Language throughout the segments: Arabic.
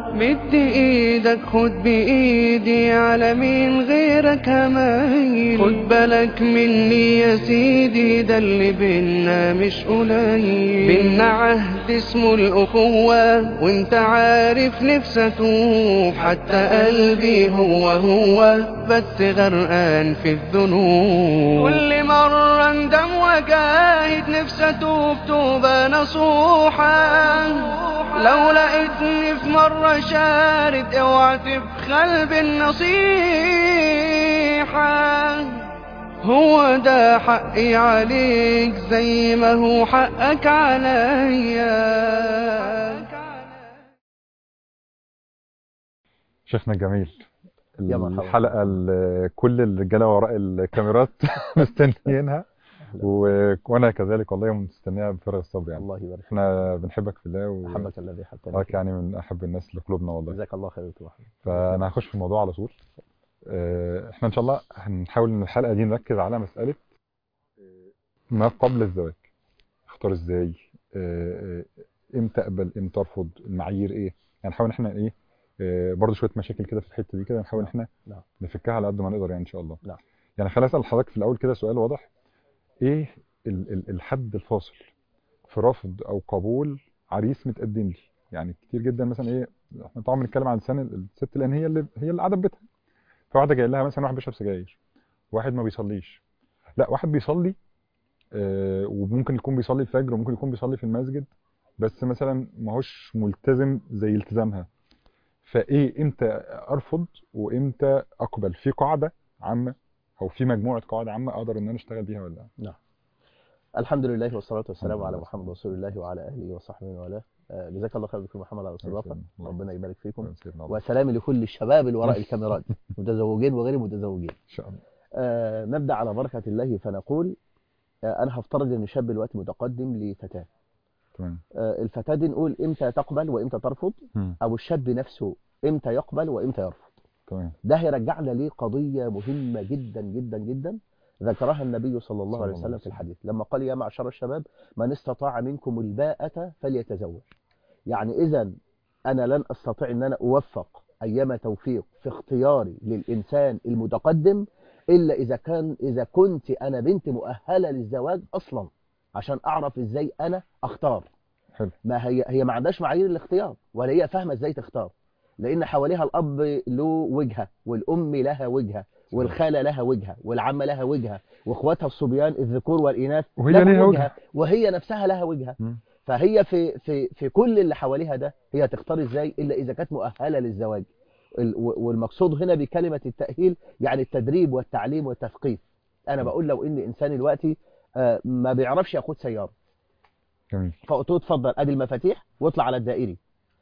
مد ايدك خد بايدي على مين غيرك همايل. خد بالك مني يا سيدي، ده اللي بينا مش قليل. بينا عهد اسمه الاخوة، وانت عارف نفسي اتوب. حتى قلبي هو بس غرقان في الذنوب. كل مرة اندم وجاهد نفسي اتوب توبة نصوحة. لو لقيتني في مرة شارد اوعى تبخل بالنصيحة. هو ده حقي عليك زي ما هو حقك عليا. شيخنا الجميل، يا مرحبا. الحلقة اللي كل الرجالة وراء الكاميرات مستنيينها وانا كذلك والله مستنيها بفارغ الصبر. يعني الله يبارك فيك. احنا بنحبك في الله احبك الذي حبتني وراك فيه. يعني من احب الناس لقلوبنا والله. جزاك الله خير يا فانا هخش في الموضوع على طول. احنا ان شاء الله هنحاول ان الحلقة دي نركز على مسألة ما قبل الزواج. اختار ازاي، امتى اقبل امتى ارفض، المعايير ايه. يعني نحاول احنا ايه، برضه شويه مشاكل كده في الحته دي كده نحاول احنا نفكها على قد ما نقدر يعني ان شاء الله. يعني خليني اسال حضرتك في الاول كده سؤال واضح. ايه الحد الفاصل في رفض او قبول عريس متقدم لي؟ يعني كتير جدا مثلا ايه، احنا طبعا بنتكلم عن لسان الست لان هي اللي قاعده في بيتها. فواحده جاي لها مثلا واحد بيشرب سجاير، واحد ما بيصليش، لا واحد بيصلي وممكن يكون بيصلي الفجر وممكن يكون بيصلي في المسجد، بس مثلا ما هوش ملتزم زي التزامها. فايه امتى ارفض وامتى اقبل؟ في قاعده عامه او في مجموعه قواعد عامه اقدر ان انا اشتغل بيها ولا لا؟ نعم. الحمد لله والصلاة والسلام على محمد رسول الله وعلى اهله وصحبه وله. جزاك الله خير دكتور محمد على الاستضافه، ربنا يبارك فيكم. وسلام لكل الشباب اللي وراء الكاميرات متزوجين وغير متزوجين ان شاء الله. نبدا على بركه الله فنقول انا هفترض ان شاب دلوقتي متقدم لفتاه. تمام. الفتاه دي نقول امتى تقبل وامتى ترفض، او الشاب نفسه امتى يقبل وامتى يرفض. تمام. ده هيرجعنا لقضيه مهمه جدا جدا جدا ذكرها النبي صلى الله عليه وسلم في الحديث لما قال يا معشر الشباب من استطاع منكم الباءة فليتزوج. يعني إذا أنا لن أستطيع أن أنا أوفق أيما توفيق في اختياري للإنسان المتقدم إلا إذا كنت أنا بنت مؤهلة للزواج أصلا، عشان أعرف إزاي أنا أختار. حلو. ما هي ما عندهاش معايير الاختيار ولا هي فاهمة إزاي تختار، لأن حواليها الأب له وجهة والأم لها وجهة والخالة لها وجهة والعمة لها وجهة واخواتها الصبيان الذكور والإناث وهي لها وجهة وهي نفسها لها وجهة. فهي في كل اللي حواليها ده هي تختار ازاي الا اذا كانت مؤهلة للزواج. والمقصود هنا بكلمة التأهيل يعني التدريب والتعليم والتثقيف. انا بقول لو ان انسان دلوقتي ما بيعرفش يقود سيارة، جميل، فقلت له اتفضل ادي المفاتيح واطلع على الدائري.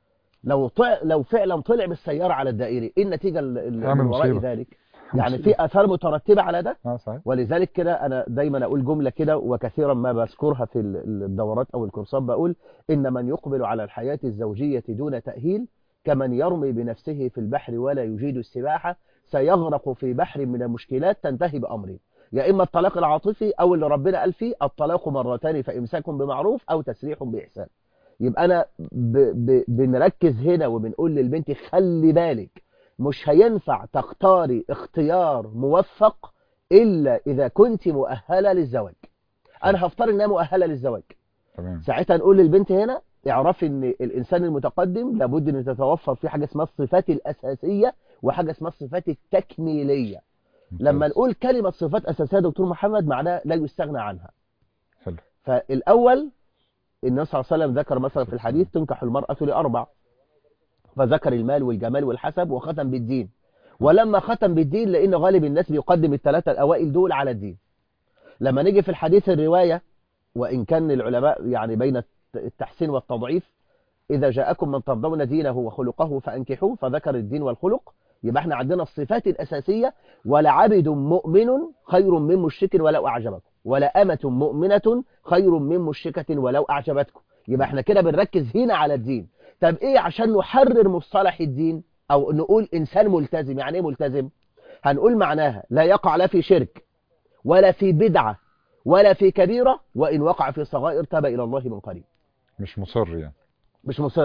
لو فعلا طلع بالسيارة على الدائري ايه النتيجة من وراء ذلك؟ يعني في اثار مترتبه على ده. صحيح. ولذلك كده انا دايما اقول جمله كده وكثيرا ما بذكرها في الدورات او الكورسات، بقول ان من يقبل على الحياه الزوجيه دون تاهيل كمن يرمي بنفسه في البحر ولا يجيد السباحه سيغرق في بحر من المشكلات تنتهي بامرين، يا اما الطلاق العاطفي او اللي ربنا قال فيه الطلاق مرتان فامساك بمعروف او تسريح باحسان. يبقى انا بنركز هنا وبنقول للبنت خلي بالك مش هينفع تختاري اختيار موفق إلا إذا كنت مؤهلة للزواج. أنا هفترض إنها مؤهلة للزواج. تمام. ساعتها نقول للبنت هنا اعرفي إن الإنسان المتقدم لابد أن تتوفر فيه حاجة اسمها الصفات الأساسية وحاجة اسمها الصفات التكميلية. لما نقول كلمة صفات أساسية دكتور محمد معناها لا يستغنى عنها. حلو. فالأول النبي صلى الله عليه وسلم ذكر مثلا في الحديث تنكح المرأة لأربع، فذكر المال والجمال والحسب وختم بالدين. ولما ختم بالدين لأن غالب الناس بيقدم الثلاثة الأوائل دول على الدين. لما نيجي في الحديث الرواية وإن كان العلماء يعني بين التحسين والتضعيف إذا جاءكم من ترضون دينه وخلقه فأنكحوه، فذكر الدين والخلق. يبقى احنا عندنا الصفات الأساسية ولعبد مؤمن خير من مشرك ولو أعجبكم ولا أمة مؤمنة خير من مشركة ولو أعجبتكم. يبقى احنا كده بنركز هنا على الدين. طب ايه عشان نحرر مصطلح الدين او نقول انسان ملتزم؟ يعني ايه ملتزم؟ هنقول معناها لا يقع لا في شرك ولا في بدعة ولا في كبيرة، وان وقع في صغائر تاب الى الله من قريب. مش مصر يعني. مش مصر.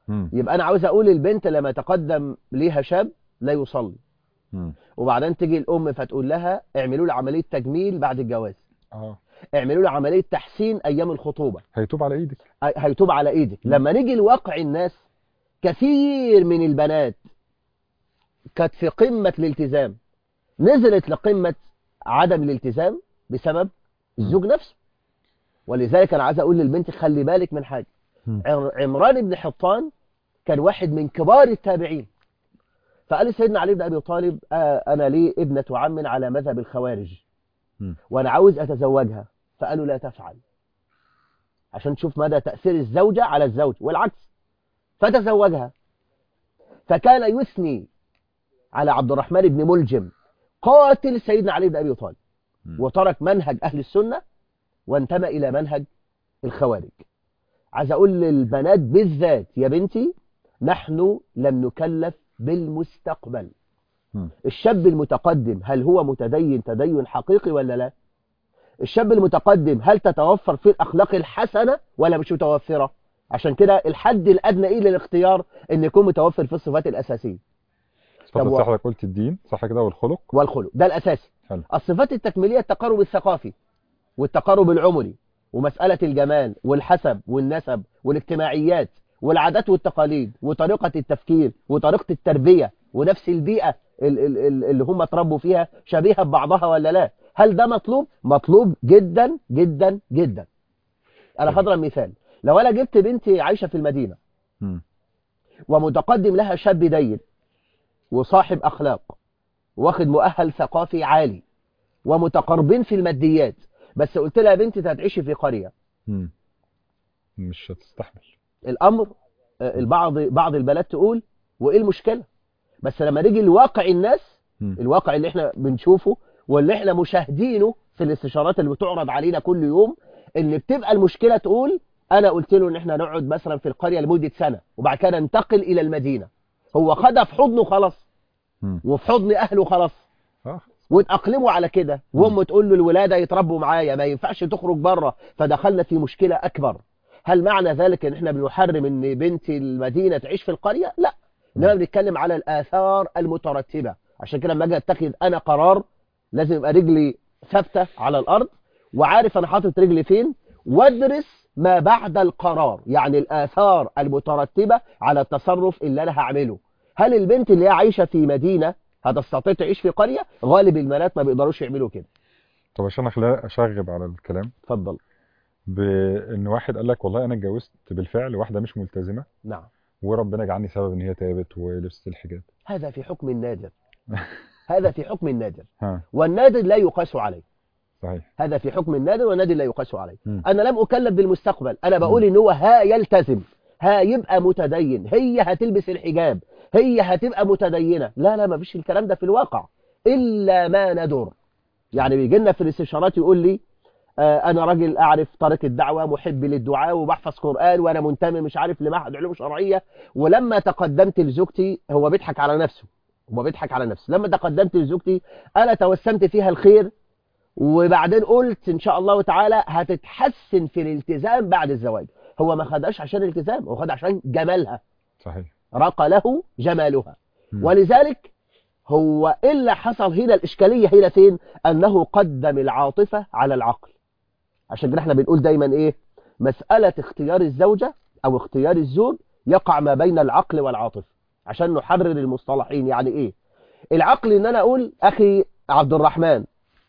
يبقى انا عاوز اقول البنت لما تقدم ليها شاب لا يصلي، وبعدين تيجي الام فتقول لها اعملوا لي عمليه تجميل بعد الجواز، اعملوا لي عمليه تحسين ايام الخطوبه، هيتوب على ايدك، هيتوب على ايدك. لما نيجي لواقع الناس، كثير من البنات كانت في قمه الالتزام نزلت لقمه عدم الالتزام بسبب الزوج نفسه. ولذلك انا عايز اقول للبنت خلي بالك من حاجه. عمران بن حطان كان واحد من كبار التابعين، فقال سيدنا علي بن ابي طالب انا لي ابنه عم على مذهب الخوارج وانا عاوز اتزوجها، فقالوا لا تفعل، عشان تشوف مدى تاثير الزوجه على الزوج والعكس، فتزوجها. فكان يثني على عبد الرحمن بن ملجم قاتل سيدنا علي بن ابي طالب، وترك منهج اهل السنه وانتمى الى منهج الخوارج. عايز اقول للبنات بالذات يا بنتي، نحن لم نكلف بالمستقبل. الشاب المتقدم هل هو متدين تدين حقيقي ولا لا؟ الشاب المتقدم هل تتوفر فيه الاخلاق الحسنه ولا مش متوفره؟ عشان كده الحد الادنى ايه للاختيار ان يكون متوفر في الصفات الاساسيه. صفات حضرتك قلت الدين صح كده، والخلق ده الاساسي. حلو. الصفات التكميليه التقارب الثقافي والتقارب العمري ومساله الجمال والحسب والنسب والاجتماعيات والعادات والتقاليد وطريقه التفكير وطريقه التربيه ونفس البيئه اللي هم اتربوا فيها شبيهه ببعضها ولا لا. هل ده مطلوب؟ مطلوب جدا جدا جدا. انا هضرب مثال. لو انا جبت بنتي عايشه في المدينه ومتقدم لها شاب دين وصاحب اخلاق واخد مؤهل ثقافي عالي ومتقاربين في الماديات، بس قلت لها يا بنتي هتعيشي في قريه، مش هتستحمل الامر. بعض البلاد تقول وايه المشكله؟ بس لما نيجي لواقع الناس، الواقع اللي احنا بنشوفه واللي احنا مشاهدينه في الاستشارات اللي بتعرض علينا كل يوم، ان بتبقى المشكله تقول انا قلت له ان احنا نقعد مثلا في القريه لمده سنه وبعد كده ننتقل الى المدينه، هو خدها في حضنه خلاص وفي حضن اهله خلاص واتأقلموا على كده، وامه تقول له الولاده يتربوا معايا، ما ينفعش تخرج بره، فدخلنا في مشكله اكبر. هل معنى ذلك ان احنا بنحرم ان بنت المدينه تعيش في القريه؟ لا، انما بنتكلم على الاثار المترتبه. عشان كده لما اجي اتخذ انا قرار لازم يبقى رجلي ثابته على الارض وعارف انا حاطط رجلي فين، وادرس ما بعد القرار، يعني الاثار المترتبه على التصرف اللي انا هعمله. هل البنت اللي هي عايشه في مدينه هتستطيع تعيش في قريه؟ غالب البنات ما بيقدروش يعملوا كده. طب عشان اشغب على الكلام، اتفضل. بان واحد قال لك والله انا اتجوزت بالفعل واحده مش ملتزمه، نعم، وربنا جعلني سبب ان هي تابت ولبست الحجاب. هذا في حكم النادر. هذا في حكم النادر. والنادر لا يقاس عليه. صحيح. هذا في حكم النادر والنادر لا يقاس عليه. انا لم اكلف بالمستقبل، انا بقول ان هو يلتزم، يبقى متدين، هي هتلبس الحجاب، هي هتبقى متدينه. لا لا، ما فيش الكلام ده في الواقع الا ما ندر. يعني بيجي لنا في الاستشارات يقول لي انا راجل اعرف طريق الدعوه، محب للدعاء وبحفظ قران وانا منتمي مش عارف لمعهد علوم شرعيه، ولما تقدمت لزوجتي، هو بيضحك على نفسه، لما تقدمت لزوجتي انا توسمت فيها الخير، وبعدين قلت ان شاء الله تعالى هتتحسن في الالتزام بعد الزواج. هو ما خدهاش عشان الالتزام، هو خدها عشان جمالها. صحيح. رق له جمالها. ولذلك هو إلا حصل هنا الإشكالية هنا فين؟ أنه قدم العاطفة على العقل. عشان كده احنا بنقول دايما إيه؟ مسألة اختيار الزوجة أو اختيار الزوج يقع ما بين العقل والعاطفة، عشان نحرر المصطلحين. يعني إيه؟ العقل إن أنا أقول أخي عبد الرحمن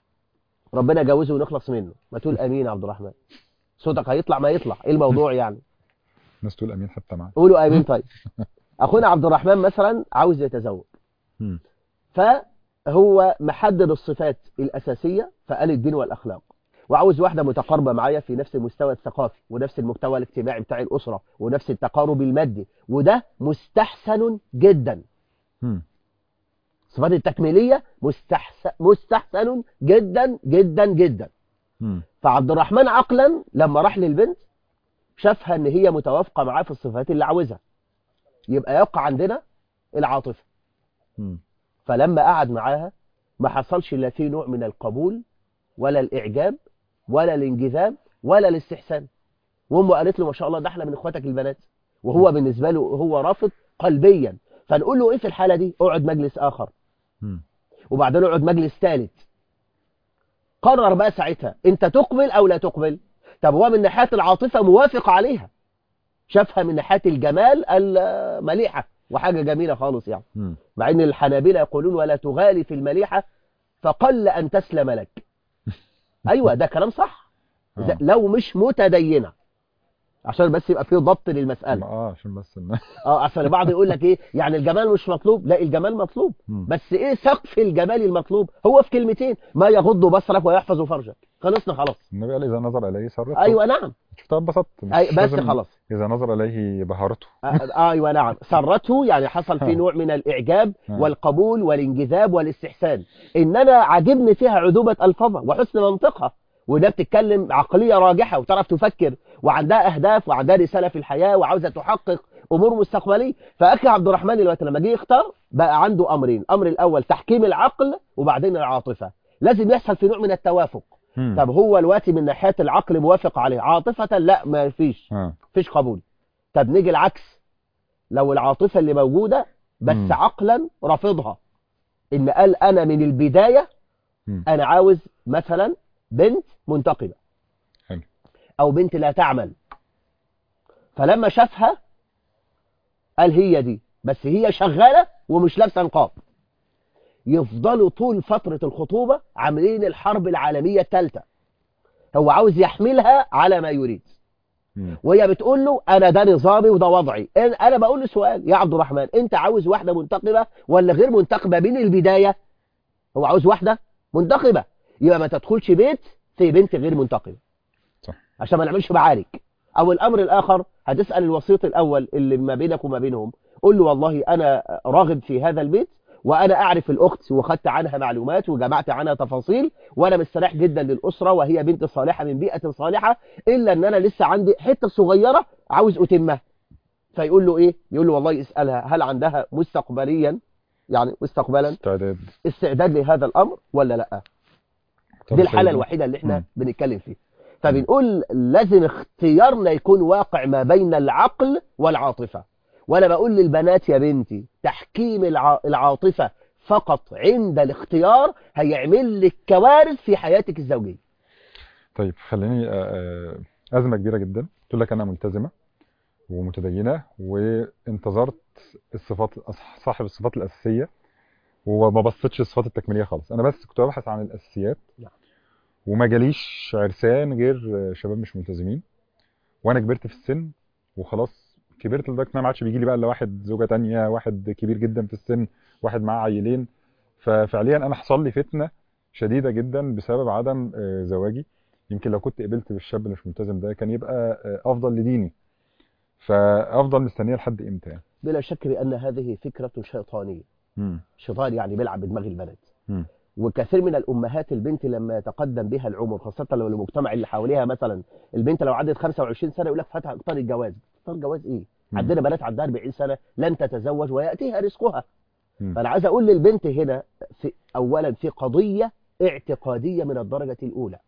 ربنا جوزه ونخلص منه، ما تقول أمين عبد الرحمن، صوتك هيطلع ما يطلع، إيه الموضوع يعني؟ الناس تقول أمين حتى معاك. قولوا أمين. طيب أخونا عبد الرحمن مثلا عاوز يتزوج، فهو محدد الصفات الأساسية، فقال الدين والأخلاق، وعاوز واحدة متقاربة معايا في نفس المستوى الثقافي ونفس المستوى الاجتماعي بتاع الأسرة ونفس التقارب المادي، وده مستحسن جدا. الصفات التكميلية مستحسن جدا جدا جدا. فعبد الرحمن عقلا لما راح للبنت شافها ان هي متوافقة معاه في الصفات اللي عاوزها، يبقى يقع عندنا العاطفة. فلما قعد معاها ما حصلش لا في نوع من القبول ولا الإعجاب ولا الانجذاب ولا الاستحسان. وامه قالت له ما شاء الله ده احنا من اخواتك البنات، وهو بالنسبة له هو رافض قلبيا، فنقول له ايه في الحالة دي؟ اقعد مجلس اخر، وبعدين اقعد مجلس ثالث، قرر بقى ساعتها انت تقبل او لا تقبل. طب هو من ناحية العاطفة موافق عليها، شافها من ناحية الجمال المليحة وحاجة جميلة خالص يعني، مع ان الحنابلة يقولون ولا تغالي في المليحة فقل ان تسلم لك. ايوه ده كلام صح، لو مش متدينة، عشان بس يبقى فيه ضبط للمسألة. عشان بس عشان البعض يقول لك ايه يعني الجمال مش مطلوب، لا الجمال مطلوب، بس ايه سقف الجمال المطلوب؟ هو في كلمتين: ما يغض بصرك ويحفظ فرجك. خلصنا خلاص. النبي قال اذا نظر اليه سرته. ايوه نعم، شفتها انبسطت، بس خلاص. اذا نظر اليه بهرته. ايوه نعم، سرته يعني حصل فيه نوع من الاعجاب والقبول والانجذاب والاستحسان، ان انا عاجبني فيها عذوبة الفاظها وحسن منطقها، وده بتتكلم عقلية راجحة وتعرف تفكر وعندها اهداف وعندها رسالة في الحياة وعاوزة تحقق امور مستقبلية. فاخي عبد الرحمن دلوقتي لما جه يختار بقى عنده امرين: الامر الاول تحكيم العقل، وبعدين العاطفة. لازم يحصل في نوع من التوافق. طب هو دلوقتي من ناحية العقل موافق عليه، عاطفة لا ما فيش قبول. طب نيجي العكس، لو العاطفة اللي موجودة بس عقلا رافضها، ان قال انا من البداية انا عاوز مثلا بنت منتقبة او بنت لا تعمل، فلما شافها قال هي دي، بس هي شغالة ومش لابسه نقاب، يفضلوا طول فترة الخطوبة عاملين الحرب العالمية الثالثة. هو عاوز يحملها على ما يريد، وهي بتقول له انا ده نظامي وده وضعي. انا بقول له سؤال يا عبد الرحمن، انت عاوز واحدة منتقبة ولا غير منتقبة من البداية؟ هو عاوز واحدة منتقبة، يبقى ما تدخلش بيت في بنت غير منتقبة، صح، عشان ما نعملش معارك. او الامر الاخر، هتسأل الوسيط الاول اللي ما بينك وما بينهم، قول له والله انا راغب في هذا البيت، وانا اعرف الاخت وخدت عنها معلومات وجمعت عنها تفاصيل، وانا مستريح جدا للاسره وهي بنت صالحه من بيئه صالحه، الا ان انا لسه عندي حته صغيره عاوز اتمها. فيقول له ايه؟ يقول له والله اسالها هل عندها مستقبليا، يعني مستقبلا استعداد لهذا الامر ولا لا. دي الحاله الوحيده اللي احنا بنتكلم فيها. فبنقول لازم اختيارنا يكون واقع ما بين العقل والعاطفه. وانا بقول للبنات يا بنتي، تحكيم العاطفة فقط عند الاختيار هيعمل لك كوارث في حياتك الزوجية. طيب خليني أزمة كبيرة جدا. قلت لك أنا ملتزمة ومتدينة وانتظرت الصفات، صاحب الصفات الأساسية، وما بصيتش الصفات التكميلية خالص. أنا بس كنت ببحث عن الأساسيات، وما جاليش عرسان غير شباب مش ملتزمين، وأنا كبرت في السن وخلاص، كبرت لدرجه ان انا ما عادش بيجي لي بقى الا واحد زوجه تانية، واحد كبير جدا في السن، واحد معاه عيلين. ففعليا انا حصل لي فتنه شديده جدا بسبب عدم زواجي. يمكن لو كنت قبلت بالشاب اللي مش ملتزم ده كان يبقى افضل لديني. فافضل مستنيه لحد امتى يعني؟ بلا شك بان هذه فكره شيطانيه. شيطان يعني بيلعب بدماغ البنات. وكثير من الامهات البنت لما يتقدم بها العمر، خاصه لو المجتمع اللي حواليها مثلا البنت لو عدت 25 سنه يقول لك فاتها اختار الجواز. اختار جواز ايه؟ عندنا بنات عندها 40 سنه لن تتزوج وياتيها رزقها. فانا عايز اقول للبنت هنا اولا في قضيه اعتقاديه من الدرجه الاولى.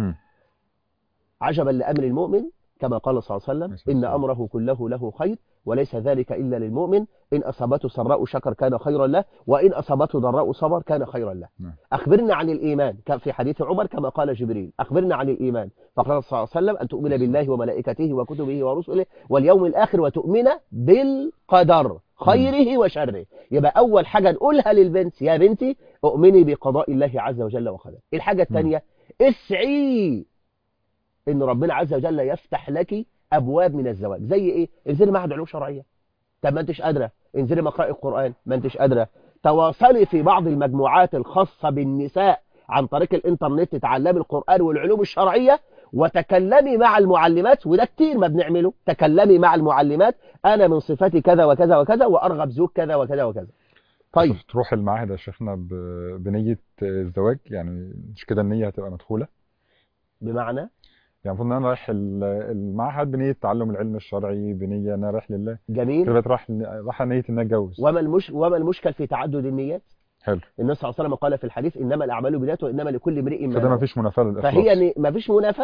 عجبا لامر المؤمن كما قال صلى الله عليه وسلم: إن أمره كله له خير وليس ذلك إلا للمؤمن، إن أصابته سراء شكر كان خيرا له، وإن أصابته ضراء صبر كان خيرا له. أخبرنا عن الإيمان في حديث عمر كما قال جبريل: أخبرنا عن الإيمان، فقال صلى الله عليه وسلم: أن تؤمن بالله وملائكته وكتبه ورسله واليوم الآخر وتؤمن بالقدر خيره وشره. يبقى أول حاجة نقولها للبنت: يا بنتي أؤمني بقضاء الله عز وجل وقدره. الحاجة الثانية: اسعي ان ربنا عز وجل يفتح لك ابواب من الزواج. زي ايه؟ انزلي معهد علوم شرعيه. طب ما انتش قادره، انزلي مقرأ القران. ما انتش قادره، تواصلي في بعض المجموعات الخاصه بالنساء عن طريق الانترنت، تتعلمي القران والعلوم الشرعيه وتكلمي مع المعلمات. وده كتير ما بنعمله، تكلمي مع المعلمات: انا من صفاتي كذا وكذا وكذا وارغب زوج كذا وكذا وكذا. طيب تروح المعهد يا شيخنا بنيه الزواج؟ يعني مش كده النيه هتبقى مدخوله؟ بمعنى يعني المفروض ان انا رايح المعهد بنيه تعلم العلم الشرعي، بنيه انا رايح لله. جميل. كده راح نيه ان اتجوز. وما المشكل في تعدد النيات؟ حلو. النبي صلى الله عليه وسلم قال في الحديث: انما الاعمال بالنيات وانما لكل امرئ ما نوى. فده ما فيش منافاه للاخلاص. فهي ما فيش منافاه.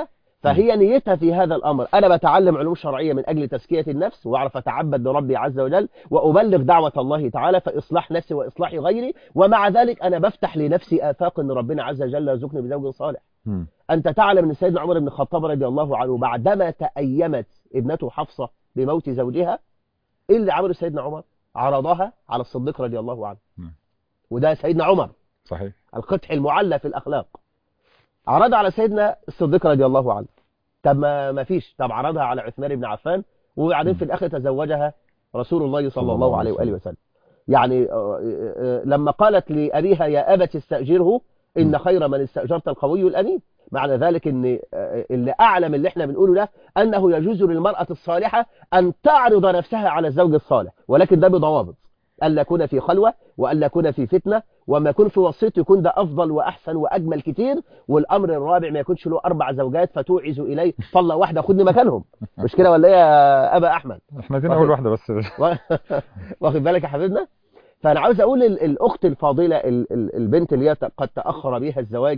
فهي نيتها في هذا الأمر، أنا بتعلم علوم شرعية من أجل تزكية النفس وأعرف أتعبد لربي عز وجل وأبلغ دعوة الله تعالى فإصلاح نفسي وإصلاح غيري، ومع ذلك أنا بفتح لنفسي آفاق أن ربنا عز وجل يرزقني بزوج صالح. أنت تعلم أن سيدنا عمر بن الخطاب رضي الله عنه بعدما تأيمت ابنته حفصة بموت زوجها، إيه اللي عمله سيدنا عمر؟ عرضها على الصديق رضي الله عنه. وده سيدنا عمر صحيح، القدح المعلى في الأخلاق، عرضها على سيدنا الصديق رضي الله عنه. طب ما فيش، طب عرضها على عثمان بن عفان، وبعدين في الآخر تزوجها رسول الله صلى الله عليه وآله وسلم. يعني لما قالت لأبيها يا أبت استأجره إن خير من استأجرت القوي الأمين، معنى ذلك ان اللي أعلم اللي احنا بنقوله ده أنه يجوز للمرأة الصالحة أن تعرض نفسها على الزوج الصالح، ولكن ده بضوابط، ألا يكون في خلوة وألا يكون في فتنة، وما يكون في وسيط يكون ده أفضل وأحسن وأجمل كتير. والأمر الرابع ما يكونش له 4 زوجات فتوعز إليه طلق واحدة خدني مكانهم، مش كده ولا إيه يا أبا أحمد؟ احنا عايزين أول واحدة بس. واخد بالك يا حبيبنا؟ فأنا عاوز أقول الأخت الفاضلة البنت اللي هي قد تأخر بها الزواج،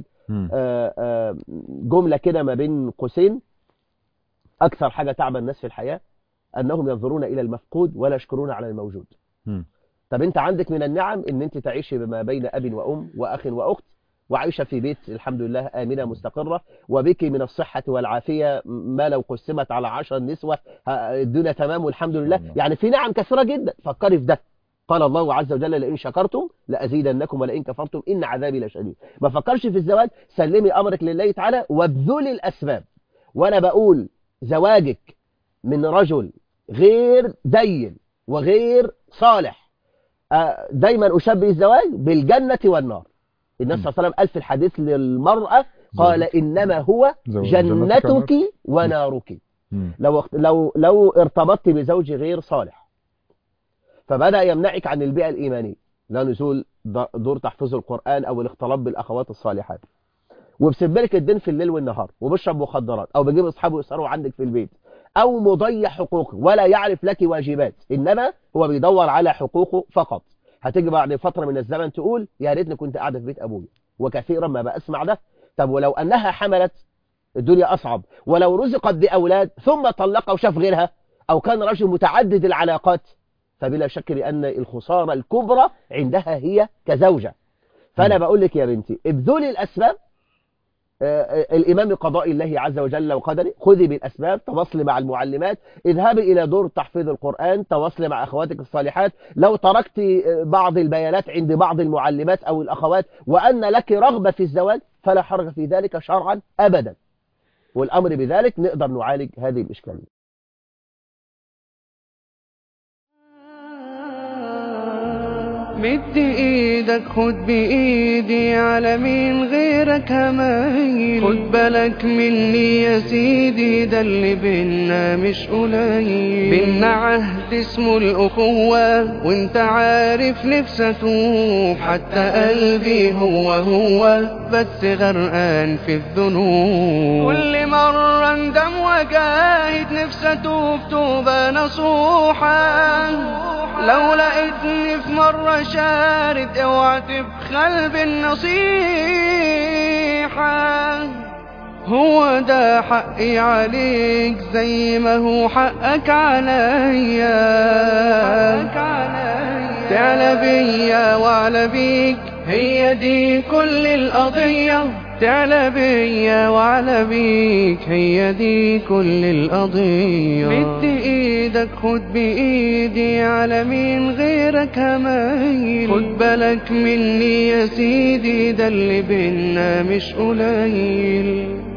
جملة كده ما بين قوسين: أكثر حاجة تعب الناس في الحياة أنهم ينظرون إلى المفقود ولا يشكرون على الموجود. طب أنت عندك من النعم أن أنت تعيشي بما بين أب وأم وأخ وأخت، وعايشة في بيت الحمد لله آمنة مستقرة، وبك من الصحة والعافية ما لو قسمت على 10 نسوة الدنيا تمام والحمد لله. يعني في نعم كثيرة جدا، فكري في ده. قال الله عز وجل لئن شكرتم لأزيدنكم ولئن كفرتم إن عذابي لشديد. ما فكرش في الزواج، سلمي أمرك لله تعالى وابذلي الأسباب. وأنا بقول زواجك من رجل غير دين وغير صالح، دايما أشبه الزواج بالجنة والنار. النبي صلى الله عليه وسلم قال في الحديث للمرأة قال إنما هو جنتك ونارك. لو ارتبطت بزوج غير صالح فبدأ يمنعك عن البيئة الإيمانية، لا نزول دور تحفظ القرآن أو الاختلاط بالأخوات الصالحات، وبسبلك الدين في الليل والنهار، وبشرب مخدرات، أو بجيب أصحابه يسهروا عندك في البيت، أو مضيع حقوقه ولا يعرف لك واجبات، إنما هو بيدور على حقوقه فقط. هتيجي بعد فترة من الزمن تقول يا ريتني كنت قاعدة في بيت أبويا، وكثيرا ما بأسمع ده. طب ولو أنها حملت الدنيا أصعب، ولو رزقت بأولاد ثم طلقها وشاف غيرها، أو كان رجل متعدد العلاقات، فبلا شك لأن الخسارة الكبرى عندها هي كزوجة. فأنا بقول لك يا بنتي ابذلي الأسباب، الإمام بقضاء الله عز وجل وقدره، خذي بالأسباب، تواصلي مع المعلمات، اذهبي إلى دور تحفيظ القرآن، تواصلي مع أخواتك الصالحات. لو تركت بعض البيانات عند بعض المعلمات أو الأخوات وأن لك رغبة في الزواج فلا حرج في ذلك شرعا أبدا، والأمر بذلك نقدر نعالج هذه الإشكالية. مد ايدك خد بايدي على مين غيرك همايل، خد بالك مني يا سيدي ده اللي بينا مش قليل، بينا عهد اسمه الاخوة وانت عارف نفسي اتوب، حتى قلبي هو بس غرقان في الذنوب، كل مرة اندم وجاهد نفسي اتوب توبة نصوحة، لو لقيتني في مرة شارد اوعى تبخل بالنصيحة، هو ده حقي عليك زي ما هو حقك عليا، تعلى بيا وعلى بيك هي دي كل القضية، تعلى بيا وعلى بيك هي دي كل القضية، مد ايدك خد بايدي على مين غيرك همايل، خد بالك مني يا سيدي ده اللي بينا مش قليل.